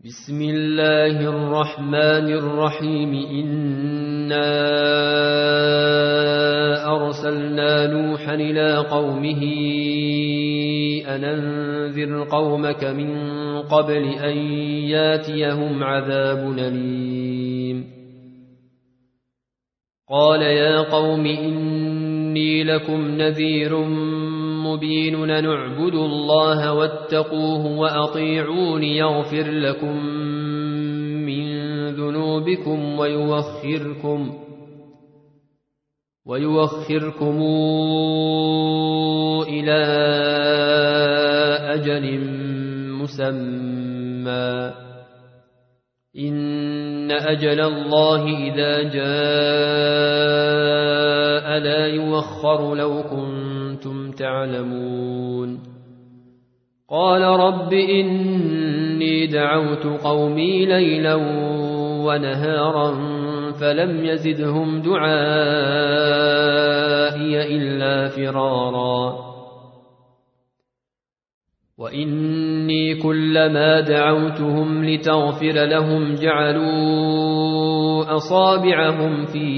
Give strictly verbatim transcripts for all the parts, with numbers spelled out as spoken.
بسم الله الرحمن الرحيم. إنا أرسلنا نوحا إلى قومه أن أنذر قومك من قبل أن ياتيهم عذاب أليم. قال يا قوم إني لكم نذير مبين. نعبد الله واتقوه وأطيعون يغفر لكم من ذنوبكم ويوخركم ويوخركم إلى أجل مسمى. إن أجل الله إذا جاء لا يوخر لو كنتم تعلمون. قال رب إني دعوت قومي ليلا ونهارا فلم يزدهم دعائي إلا فرارا. وإني كلما دعوتهم لتغفر لهم جعلوا أصابعهم في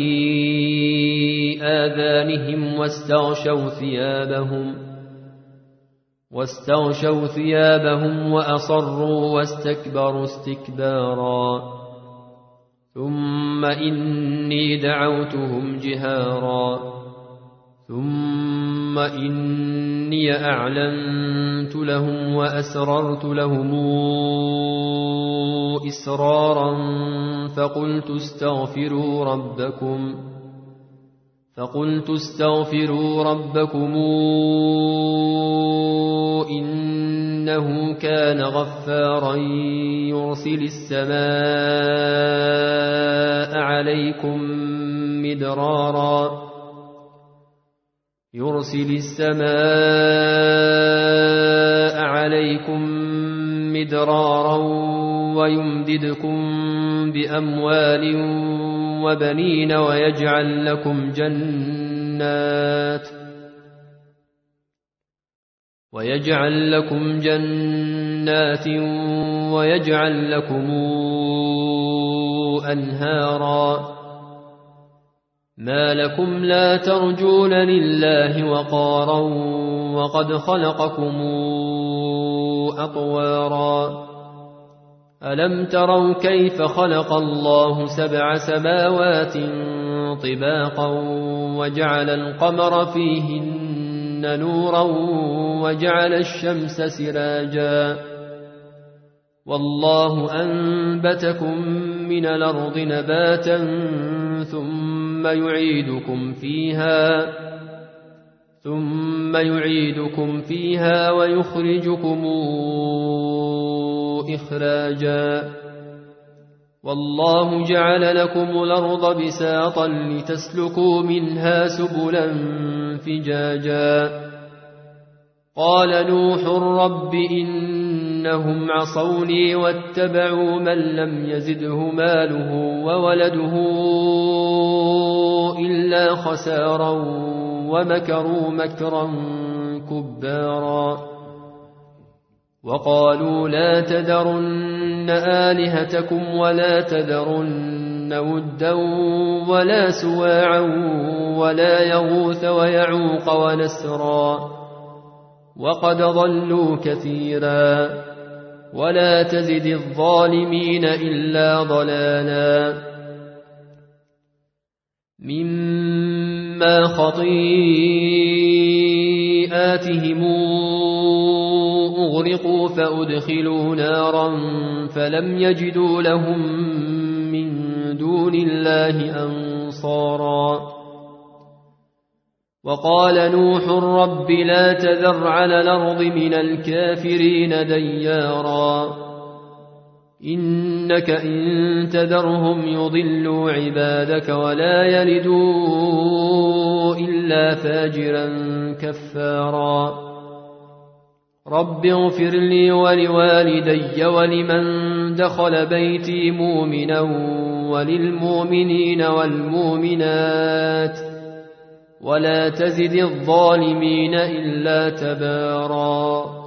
آذانهم واستغشوا ثيابهم واستغشوا ثيابهم وأصروا واستكبروا استكبارا. ثم إني دعوتهم جهارا ثم إني أعلنت لهم وأسررت لهم إسرارا فقلت استغفروا ربكم فقلت استغفروا ربكم إنه كان غفارا يرسل السماء عليكم مدرارا يرسل السماء عليكم مدرارا ويمددكم بأموال وبنين ويجعل لكم جنات ويجعل لكم جنات ويجعل لكم أنهارا. ما لكم لا ترجون لله وقارا وقد خلقكم أطوارا. ألم تروا كيف خلق الله سبع سماوات طباقا وجعل القمر فيهن نورا وجعل الشمس سراجا والله أنبتكم من الأرض نباتا ثم يعيدكم فيها ثم يعيدكم فيها ويخرجكم إخراجا. والله جعل لكم الأرض بساطا لتسلكوا منها سبلا فجاجا. قال نوح رب إنهم عصوني واتبعوا من لم يزده ماله وولده إلا خسارا ومكروا مكرا كبارا. وقالوا لا تذرن آلهتكم ولا تذرن ودا ولا سواعا ولا يغوث ويعوق ونسرا وقد ضلوا كثيرا ولا تزد الظالمين إلا ضلالا. مما خطيئاتهم أغرقوا فأدخلوا نارا فلم يجدوا لهم من دون الله أنصارا. وقال نوح رب لا تذر على الأرض من الكافرين ديارا إنك إن تذرهم يضلوا عبادك ولا يلدوا إلا فاجرا كفارا. رب اغفر لي ولوالدي ولمن دخل بيتي مؤمنا وللمؤمنين والمؤمنات ولا تزد الظالمين إلا تبارا.